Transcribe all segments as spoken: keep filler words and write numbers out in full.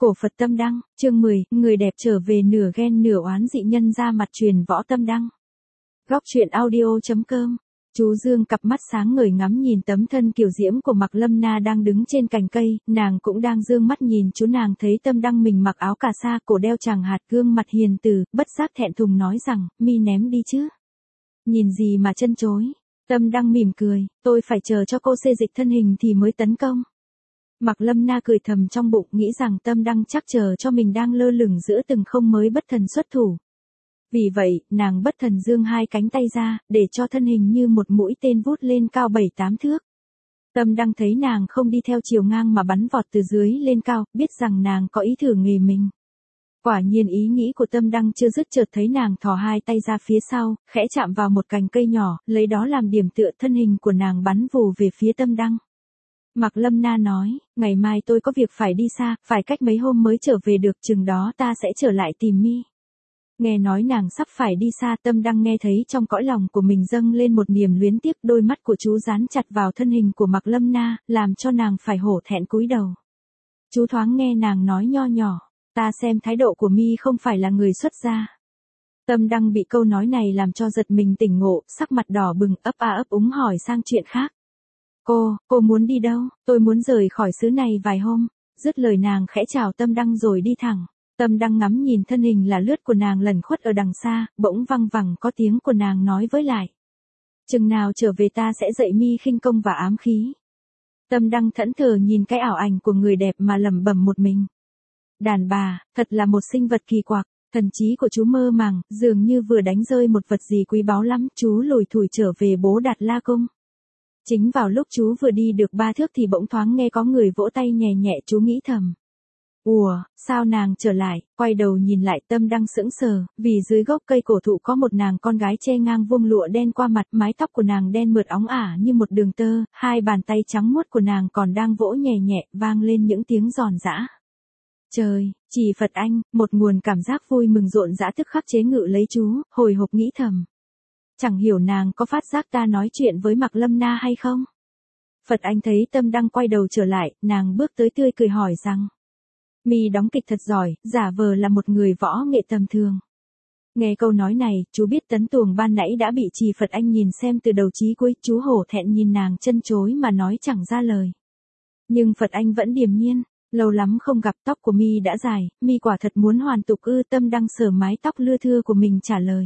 Cổ Phật Tâm Đăng, chương mười, người đẹp trở về nửa ghen nửa oán dị nhân ra mặt truyền võ Tâm Đăng. Góc truyện audio.com. Chú Dương cặp mắt sáng ngời ngắm nhìn tấm thân kiều diễm của Mạc Lâm Na đang đứng trên cành cây, nàng cũng đang dương mắt nhìn chú. Nàng thấy Tâm Đăng mình mặc áo cà sa, cổ đeo chàng hạt, gương mặt hiền từ, bất giác thẹn thùng nói rằng, mi ném đi chứ. Nhìn gì mà chân chối. Tâm Đăng mỉm cười, tôi phải chờ cho cô xê dịch thân hình thì mới tấn công. Mạc Lâm Na cười thầm trong bụng, nghĩ rằng Tâm Đăng chắc chờ cho mình đang lơ lửng giữa từng không mới bất thần xuất thủ. Vì vậy, nàng bất thần dương hai cánh tay ra, để cho thân hình như một mũi tên vút lên cao bảy tám thước. Tâm Đăng thấy nàng không đi theo chiều ngang mà bắn vọt từ dưới lên cao, biết rằng nàng có ý thử nghề mình. Quả nhiên ý nghĩ của Tâm Đăng chưa dứt, chợt thấy nàng thò hai tay ra phía sau, khẽ chạm vào một cành cây nhỏ, lấy đó làm điểm tựa, thân hình của nàng bắn vù về phía Tâm Đăng. Mạc Lâm Na nói, ngày mai tôi có việc phải đi xa, phải cách mấy hôm mới trở về được, chừng đó ta sẽ trở lại tìm mi. Nghe nói nàng sắp phải đi xa, Tâm Đăng nghe thấy trong cõi lòng của mình dâng lên một niềm luyến tiếc, đôi mắt của chú dán chặt vào thân hình của Mạc Lâm Na, làm cho nàng phải hổ thẹn cúi đầu. Chú thoáng nghe nàng nói nho nhỏ, ta xem thái độ của mi không phải là người xuất gia. Tâm Đăng bị câu nói này làm cho giật mình tỉnh ngộ, sắc mặt đỏ bừng, ấp a ấp úng hỏi sang chuyện khác. Cô, cô muốn đi đâu? Tôi muốn rời khỏi xứ này vài hôm. Dứt lời nàng khẽ chào Tâm Đăng rồi đi thẳng. Tâm Đăng ngắm nhìn thân hình là lướt của nàng lẩn khuất ở đằng xa, bỗng văng vẳng có tiếng của nàng nói với lại. Chừng nào trở về ta sẽ dạy mi khinh công và ám khí. Tâm Đăng thẫn thờ nhìn cái ảo ảnh của người đẹp mà lẩm bẩm một mình. Đàn bà, thật là một sinh vật kỳ quặc. Thần trí của chú mơ màng, dường như vừa đánh rơi một vật gì quý báu lắm. Chú lủi thủi trở về Bố Đạt La Cung. Chính vào lúc chú vừa đi được ba thước thì bỗng thoáng nghe có người vỗ tay nhẹ nhẹ, chú nghĩ thầm. Ủa, sao nàng trở lại? Quay đầu nhìn lại, Tâm Đăng sững sờ, vì dưới gốc cây cổ thụ có một nàng con gái che ngang vuông lụa đen qua mặt, mái tóc của nàng đen mượt óng ả như một đường tơ, hai bàn tay trắng muốt của nàng còn đang vỗ nhẹ nhẹ, vang lên những tiếng giòn giã. Trời, Chỉ Phật Anh, một nguồn cảm giác vui mừng rộn rã tức khắc chế ngự lấy chú, hồi hộp nghĩ thầm. Chẳng hiểu nàng có phát giác ta nói chuyện với Mạc Lâm Na hay không? Phật Anh thấy Tâm Đăng quay đầu trở lại, nàng bước tới tươi cười hỏi rằng. Mi đóng kịch thật giỏi, giả vờ là một người võ nghệ tầm thường. Nghe câu nói này, chú biết Tấn Tuồng ban nãy đã bị Trì Phật Anh nhìn xem từ đầu chí cuối, chú hổ thẹn nhìn nàng chân chối mà nói chẳng ra lời. Nhưng Phật Anh vẫn điềm nhiên, lâu lắm không gặp, tóc của mi đã dài, mi quả thật muốn hoàn tục ư? Tâm Đăng sờ mái tóc lưa thưa của mình trả lời.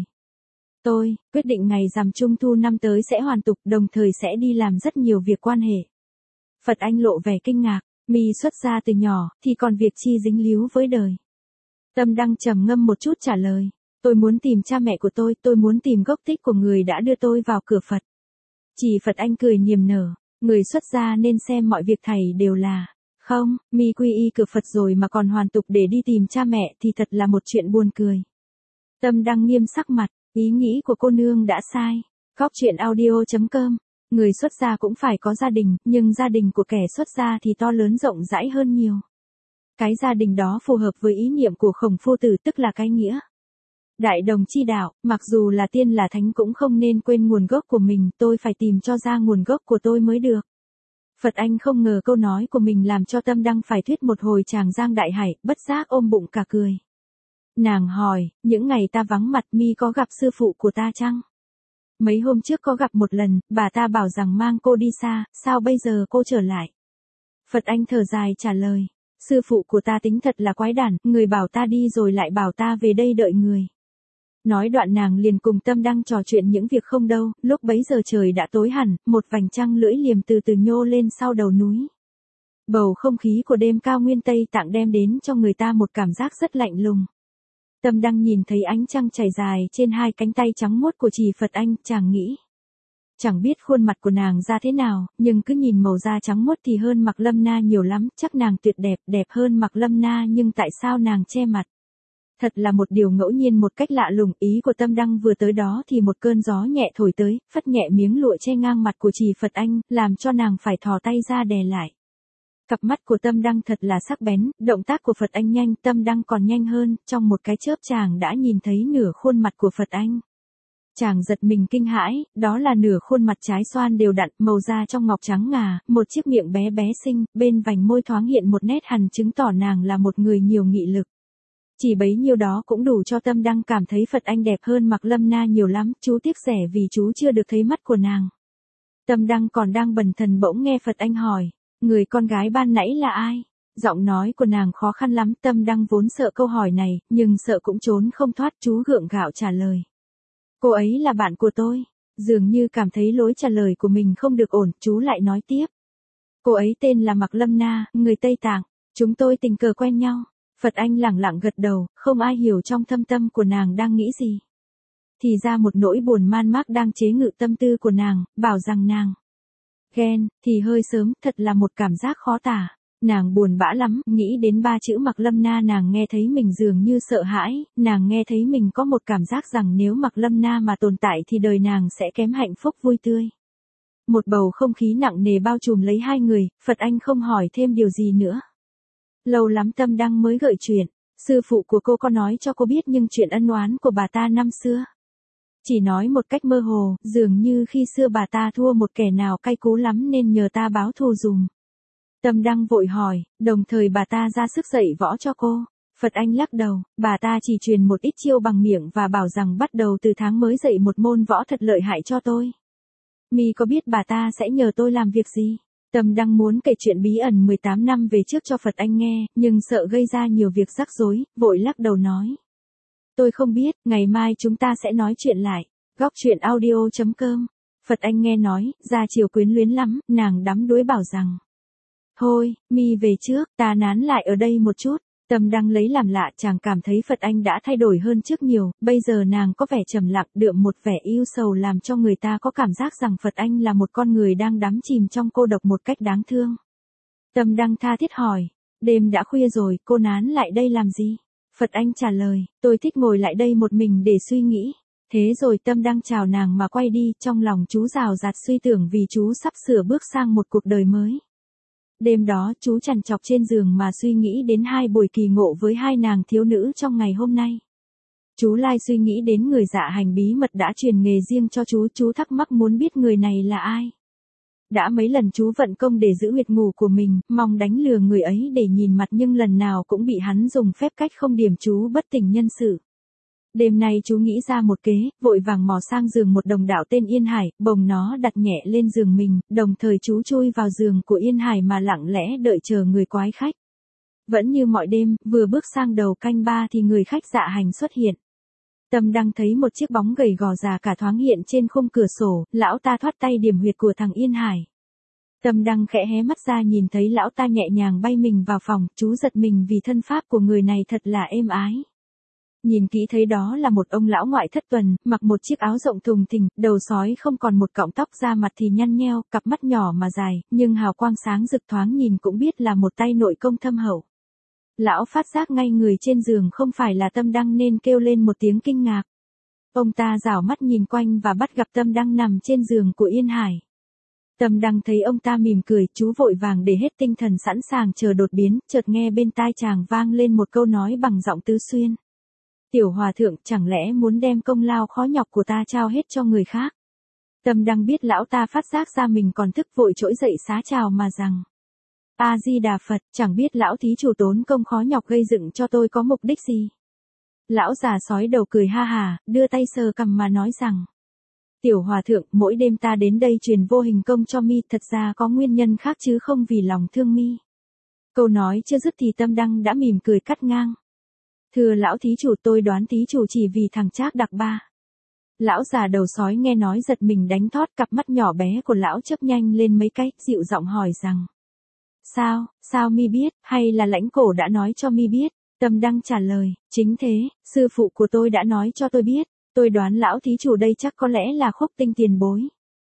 Tôi, quyết định ngày rằm Trung Thu năm tới sẽ hoàn tục, đồng thời sẽ đi làm rất nhiều việc quan hệ. Phật Anh lộ vẻ kinh ngạc, mi xuất gia từ nhỏ, thì còn việc chi dính líu với đời. Tâm Đăng trầm ngâm một chút trả lời, tôi muốn tìm cha mẹ của tôi, tôi muốn tìm gốc tích của người đã đưa tôi vào cửa Phật. Chỉ Phật Anh cười niềm nở, người xuất gia nên xem mọi việc thầy đều là, không, mi quy y cửa Phật rồi mà còn hoàn tục để đi tìm cha mẹ thì thật là một chuyện buồn cười. Tâm Đăng nghiêm sắc mặt. Ý nghĩ của cô nương đã sai. Góc truyện audio.com. Người xuất gia cũng phải có gia đình, nhưng gia đình của kẻ xuất gia thì to lớn rộng rãi hơn nhiều. Cái gia đình đó phù hợp với ý niệm của Khổng Phu Tử, tức là cái nghĩa. Đại đồng chi đạo, mặc dù là tiên là thánh cũng không nên quên nguồn gốc của mình, tôi phải tìm cho ra nguồn gốc của tôi mới được. Phật Anh không ngờ câu nói của mình làm cho Tâm Đăng phải thuyết một hồi tràng giang đại hải, bất giác ôm bụng cả cười. Nàng hỏi, những ngày ta vắng mặt mi có gặp sư phụ của ta chăng? Mấy hôm trước có gặp một lần, bà ta bảo rằng mang cô đi xa, sao bây giờ cô trở lại? Phật Anh thở dài trả lời, sư phụ của ta tính thật là quái đản, người bảo ta đi rồi lại bảo ta về đây đợi người. Nói đoạn nàng liền cùng Tâm Đăng trò chuyện những việc không đâu, lúc bấy giờ trời đã tối hẳn, một vành trăng lưỡi liềm từ từ nhô lên sau đầu núi. Bầu không khí của đêm cao nguyên Tây Tạng đem đến cho người ta một cảm giác rất lạnh lùng. Tâm Đăng nhìn thấy ánh trăng chảy dài trên hai cánh tay trắng muốt của Trì Phật Anh, chàng nghĩ. Chẳng biết khuôn mặt của nàng ra thế nào, nhưng cứ nhìn màu da trắng muốt thì hơn Mạc Lâm Na nhiều lắm, chắc nàng tuyệt đẹp, đẹp hơn Mạc Lâm Na, nhưng tại sao nàng che mặt? Thật là một điều ngẫu nhiên một cách lạ lùng. Ý của Tâm Đăng vừa tới đó thì một cơn gió nhẹ thổi tới, phất nhẹ miếng lụa che ngang mặt của Trì Phật Anh, làm cho nàng phải thò tay ra đè lại. Cặp mắt của Tâm Đăng thật là sắc bén, động tác của Phật Anh nhanh, Tâm Đăng còn nhanh hơn, trong một cái chớp chàng đã nhìn thấy nửa khuôn mặt của Phật Anh. Chàng giật mình kinh hãi, đó là nửa khuôn mặt trái xoan đều đặn, màu da trong ngọc trắng ngà, một chiếc miệng bé bé xinh, bên vành môi thoáng hiện một nét hằn chứng tỏ nàng là một người nhiều nghị lực. Chỉ bấy nhiêu đó cũng đủ cho Tâm Đăng cảm thấy Phật Anh đẹp hơn Mạc Lâm Na nhiều lắm, chú tiếc rẻ vì chú chưa được thấy mắt của nàng. Tâm Đăng còn đang bần thần bỗng nghe Phật Anh hỏi, người con gái ban nãy là ai? Giọng nói của nàng khó khăn lắm, Tâm Đăng vốn sợ câu hỏi này, nhưng sợ cũng trốn không thoát, chú gượng gạo trả lời. Cô ấy là bạn của tôi. Dường như cảm thấy lối trả lời của mình không được ổn, chú lại nói tiếp. Cô ấy tên là Mạc Lâm Na, người Tây Tạng. Chúng tôi tình cờ quen nhau. Phật Anh lẳng lặng gật đầu, không ai hiểu trong thâm tâm của nàng đang nghĩ gì. Thì ra một nỗi buồn man mác đang chế ngự tâm tư của nàng, bảo rằng nàng ghen, thì hơi sớm, thật là một cảm giác khó tả. Nàng buồn bã lắm, nghĩ đến ba chữ Mạc Lâm Na nàng nghe thấy mình dường như sợ hãi, nàng nghe thấy mình có một cảm giác rằng nếu Mạc Lâm Na mà tồn tại thì đời nàng sẽ kém hạnh phúc vui tươi. Một bầu không khí nặng nề bao trùm lấy hai người, Phật Anh không hỏi thêm điều gì nữa. Lâu lắm Tâm Đăng mới gợi chuyện, sư phụ của cô có nói cho cô biết nhưng chuyện ân oán của bà ta năm xưa. Chỉ nói một cách mơ hồ, dường như khi xưa bà ta thua một kẻ nào cay cú lắm nên nhờ ta báo thù dùm. Tâm Đăng vội hỏi, đồng thời bà ta ra sức dạy võ cho cô. Phật Anh lắc đầu, bà ta chỉ truyền một ít chiêu bằng miệng và bảo rằng bắt đầu từ tháng mới dạy một môn võ thật lợi hại cho tôi. Mi có biết bà ta sẽ nhờ tôi làm việc gì? Tâm Đăng muốn kể chuyện bí ẩn mười tám năm về trước cho Phật Anh nghe, nhưng sợ gây ra nhiều việc rắc rối, vội lắc đầu nói. Tôi không biết, ngày mai chúng ta sẽ nói chuyện lại. Góc truyện audio chấm com. Phật Anh nghe nói, ra chiều quyến luyến lắm, nàng đắm đuối bảo rằng. Thôi, Mi về trước, ta nán lại ở đây một chút. Tâm Đăng lấy làm lạ, chàng cảm thấy Phật Anh đã thay đổi hơn trước nhiều, bây giờ nàng có vẻ trầm lặng, đượm một vẻ yêu sầu làm cho người ta có cảm giác rằng Phật Anh là một con người đang đắm chìm trong cô độc một cách đáng thương. Tâm Đăng tha thiết hỏi, đêm đã khuya rồi, cô nán lại đây làm gì? Phật Anh trả lời, tôi thích ngồi lại đây một mình để suy nghĩ. Thế rồi Tâm Đăng chào nàng mà quay đi, trong lòng chú rào rạt suy tưởng vì chú sắp sửa bước sang một cuộc đời mới. Đêm đó chú trằn trọc trên giường mà suy nghĩ đến hai buổi kỳ ngộ với hai nàng thiếu nữ trong ngày hôm nay. Chú lai suy nghĩ đến người dạ hành bí mật đã truyền nghề riêng cho chú, chú thắc mắc muốn biết người này là ai. Đã mấy lần chú vận công để giữ huyệt ngủ của mình, mong đánh lừa người ấy để nhìn mặt nhưng lần nào cũng bị hắn dùng phép cách không điểm chú bất tỉnh nhân sự. Đêm nay chú nghĩ ra một kế, vội vàng mò sang giường một đồng đạo tên Yên Hải, bồng nó đặt nhẹ lên giường mình, đồng thời chú chui vào giường của Yên Hải mà lặng lẽ đợi chờ người quái khách. Vẫn như mọi đêm, vừa bước sang đầu canh ba thì người khách dạ hành xuất hiện. Tâm Đăng thấy một chiếc bóng gầy gò già cả thoáng hiện trên khung cửa sổ, lão ta thoát tay điểm huyệt của thằng Yên Hải. Tâm Đăng khẽ hé mắt ra nhìn thấy lão ta nhẹ nhàng bay mình vào phòng, chú giật mình vì thân pháp của người này thật là êm ái. Nhìn kỹ thấy đó là một ông lão ngoại thất tuần, mặc một chiếc áo rộng thùng thình, đầu sói không còn một cọng tóc, da mặt thì nhăn nheo, cặp mắt nhỏ mà dài, nhưng hào quang sáng rực thoáng nhìn cũng biết là một tay nội công thâm hậu. Lão phát giác ngay người trên giường không phải là Tâm Đăng nên kêu lên một tiếng kinh ngạc. Ông ta rảo mắt nhìn quanh và bắt gặp Tâm Đăng nằm trên giường của Yên Hải. Tâm Đăng thấy ông ta mỉm cười, chú vội vàng để hết tinh thần sẵn sàng chờ đột biến, chợt nghe bên tai chàng vang lên một câu nói bằng giọng tứ xuyên. Tiểu hòa thượng, chẳng lẽ muốn đem công lao khó nhọc của ta trao hết cho người khác? Tâm Đăng biết lão ta phát giác ra mình còn thức, vội trỗi dậy xá chào mà rằng. A-di-đà Phật, chẳng biết lão thí chủ tốn công khó nhọc gây dựng cho tôi có mục đích gì? Lão già sói đầu cười ha hà, đưa tay sờ cằm mà nói rằng. Tiểu hòa thượng, mỗi đêm ta đến đây truyền vô hình công cho mi, thật ra có nguyên nhân khác chứ không vì lòng thương mi. Câu nói chưa dứt thì Tâm Đăng đã mỉm cười cắt ngang. Thưa lão thí chủ, tôi đoán thí chủ chỉ vì thằng Trác Đặc Ba. Lão già đầu sói nghe nói giật mình đánh thót, cặp mắt nhỏ bé của lão chớp nhanh lên mấy cái, dịu giọng hỏi rằng. Sao, sao mi biết, hay là lãnh cổ đã nói cho mi biết? Tâm Đăng trả lời, chính thế, sư phụ của tôi đã nói cho tôi biết, tôi đoán lão thí chủ đây chắc có lẽ là Khúc Tinh tiền bối.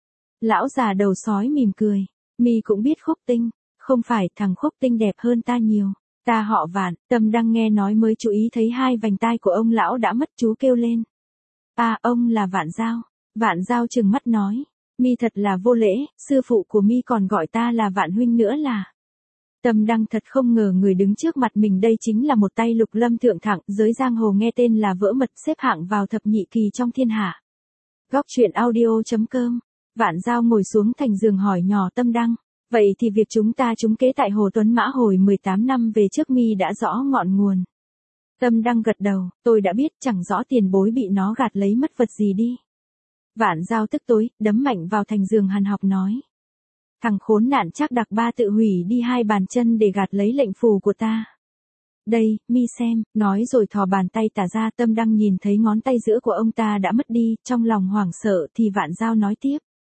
Lão già đầu sói mỉm cười, mi cũng biết Khúc Tinh, không phải, thằng Khúc Tinh đẹp hơn ta nhiều. Ta họ Vạn. Tâm Đăng nghe nói mới chú ý thấy hai vành tai của ông lão đã mất, chú kêu lên. À, ông là Vạn Giao. Vạn Giao trừng mắt nói, mi thật là vô lễ, sư phụ của mi còn gọi ta là Vạn huynh nữa là. Tâm Đăng thật không ngờ người đứng trước mặt mình đây chính là một tay lục lâm thượng thẳng, giới giang hồ nghe tên là vỡ mật, xếp hạng vào thập nhị kỳ trong thiên hạ. Góc chuyện audio chấm com. Vạn Giao ngồi xuống thành giường hỏi nhỏ Tâm Đăng. Vậy thì việc chúng ta trúng kế tại Hồ Tuấn Mã hồi mười tám năm về trước mi đã rõ ngọn nguồn. Tâm Đăng gật đầu, tôi đã biết, chẳng rõ tiền bối bị nó gạt lấy mất vật gì đi. Vạn Giao tức tối, đấm mạnh vào thành giường hằn học nói. Thằng khốn nạn chắc đặc ba tự hủy đi hai bàn chân để gạt lấy lệnh phù của ta. Đây, mi xem, nói rồi thò bàn tay tả ra. Tâm Đăng nhìn thấy ngón tay giữa của ông ta đã mất đi, trong lòng hoảng sợ thì Vạn Giao nói tiếp.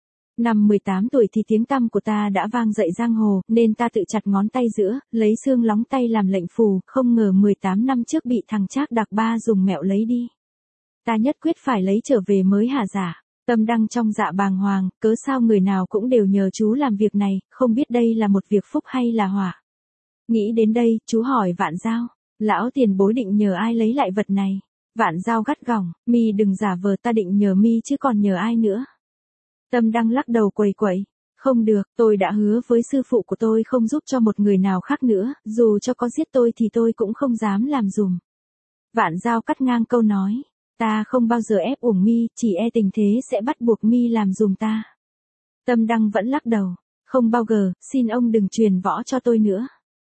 Năm mười tám tuổi thì tiếng tăm của ta đã vang dậy giang hồ, nên ta tự chặt ngón tay giữa, lấy xương lóng tay làm lệnh phù, không ngờ mười tám năm trước bị thằng Trác Đặc Ba dùng mẹo lấy đi. Ta nhất quyết phải lấy trở về mới hả giả. Tâm Đăng trong dạ bàng hoàng, cớ sao người nào cũng đều nhờ chú làm việc này, không biết đây là một việc phúc hay là họa. Nghĩ đến đây, chú hỏi Vạn Giao, lão tiền bối định nhờ ai lấy lại vật này? Vạn Giao gắt gỏng, mi đừng giả vờ, ta định nhờ mi chứ còn nhờ ai nữa. Tâm Đăng lắc đầu quẩy quẩy, không được, tôi đã hứa với sư phụ của tôi không giúp cho một người nào khác nữa, dù cho có giết tôi thì tôi cũng không dám làm dùm. Vạn Giao cắt ngang câu nói, ta không bao giờ ép uổng mi, chỉ e tình thế sẽ bắt buộc mi làm dùm ta. Tâm Đăng vẫn lắc đầu, không bao giờ, xin ông đừng truyền võ cho tôi nữa.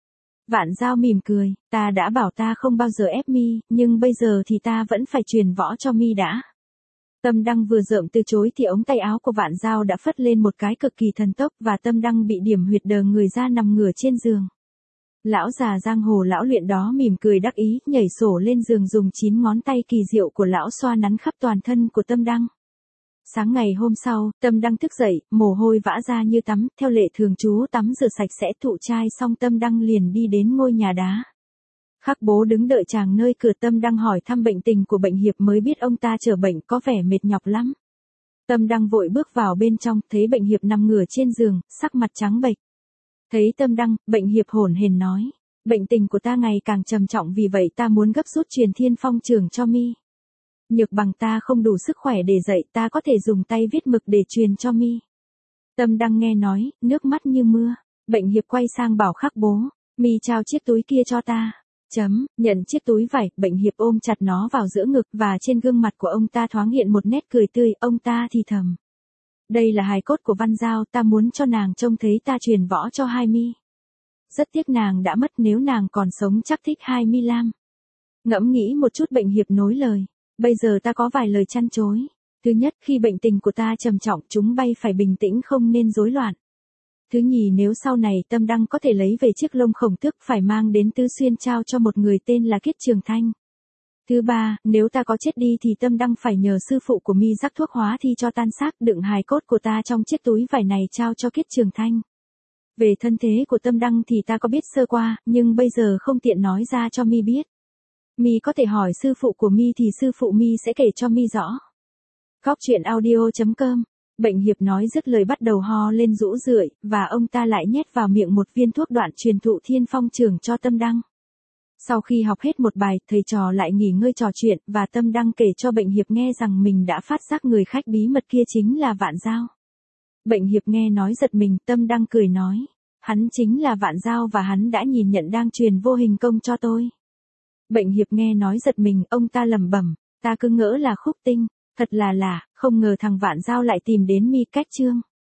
Vạn Giao mỉm cười, ta đã bảo ta không bao giờ ép mi, nhưng bây giờ thì ta vẫn phải truyền võ cho mi đã. Tâm Đăng vừa rợm từ chối thì ống tay áo của Vạn Giao đã phất lên một cái cực kỳ thần tốc và Tâm Đăng bị điểm huyệt đờ người ra nằm ngửa trên giường. Lão già giang hồ lão luyện đó mỉm cười đắc ý, nhảy sổ lên giường dùng chín ngón tay kỳ diệu của lão xoa nắn khắp toàn thân của Tâm Đăng. Sáng ngày hôm sau, Tâm Đăng thức dậy, mồ hôi vã ra như tắm, theo lệ thường chú tắm rửa sạch sẽ thụ trai xong Tâm Đăng liền đi đến ngôi nhà đá. Khắc Bố đứng đợi chàng nơi cửa. Tâm Đăng hỏi thăm bệnh tình của bệnh hiệp mới biết ông ta trở bệnh có vẻ mệt nhọc lắm. Tâm Đăng vội bước vào bên trong, thấy bệnh hiệp nằm ngửa trên giường, sắc mặt trắng bệch. Thấy Tâm Đăng, bệnh hiệp hổn hển nói, bệnh tình của ta ngày càng trầm trọng, vì vậy ta muốn gấp rút truyền Thiên Phong Trường cho mi. Nhược bằng ta không đủ sức khỏe để dạy, ta có thể dùng tay viết mực để truyền cho mi. Tâm Đăng nghe nói, nước mắt như mưa. Bệnh hiệp quay sang bảo Khắc Bố, mi trao chiếc túi kia cho ta. Chấm, nhận chiếc túi vải, bệnh hiệp ôm chặt nó vào giữa ngực và trên gương mặt của ông ta thoáng hiện một nét cười tươi, ông ta thì thầm. Đây là hài cốt của Văn Giao, ta muốn cho nàng trông thấy ta truyền võ cho hai mi. Rất tiếc nàng đã mất, nếu nàng còn sống chắc thích hai mi lam. Ngẫm nghĩ một chút bệnh hiệp nối lời. Bây giờ ta có vài lời chăn chối. Thứ nhất, khi bệnh tình của ta trầm trọng, chúng bay phải bình tĩnh không nên rối loạn. Thứ nhì, nếu sau này Tâm Đăng có thể lấy về chiếc lông khổng tước, phải mang đến Tứ Xuyên trao cho một người tên là Kiết Trường Thanh. Thứ ba, nếu ta có chết đi thì Tâm Đăng phải nhờ sư phụ của mi rắc thuốc hóa thi cho tan xác, đựng hài cốt của ta trong chiếc túi vải này trao cho Kiết Trường Thanh. Về thân thế của Tâm Đăng thì ta có biết sơ qua, nhưng bây giờ không tiện nói ra cho mi biết. Mi có thể hỏi sư phụ của mi thì sư phụ mi sẽ kể cho mi rõ. Góc chuyện audio chấm com. Bệnh hiệp nói dứt lời bắt đầu ho lên rũ rượi, và ông ta lại nhét vào miệng một viên thuốc đoạn truyền thụ Thiên Phong Trường cho Tâm Đăng. Sau khi học hết một bài, thầy trò lại nghỉ ngơi trò chuyện, và Tâm Đăng kể cho bệnh hiệp nghe rằng mình đã phát giác người khách bí mật kia chính là Vạn Giao. Bệnh hiệp nghe nói giật mình, Tâm Đăng cười nói, hắn chính là Vạn Giao và hắn đã nhìn nhận đang truyền vô hình công cho tôi. Bệnh hiệp nghe nói giật mình, ông ta lẩm bẩm, ta cứ ngỡ là Khúc Tinh, thật là lạ, không ngờ thằng Vạn Giao lại tìm đến mi cách trương.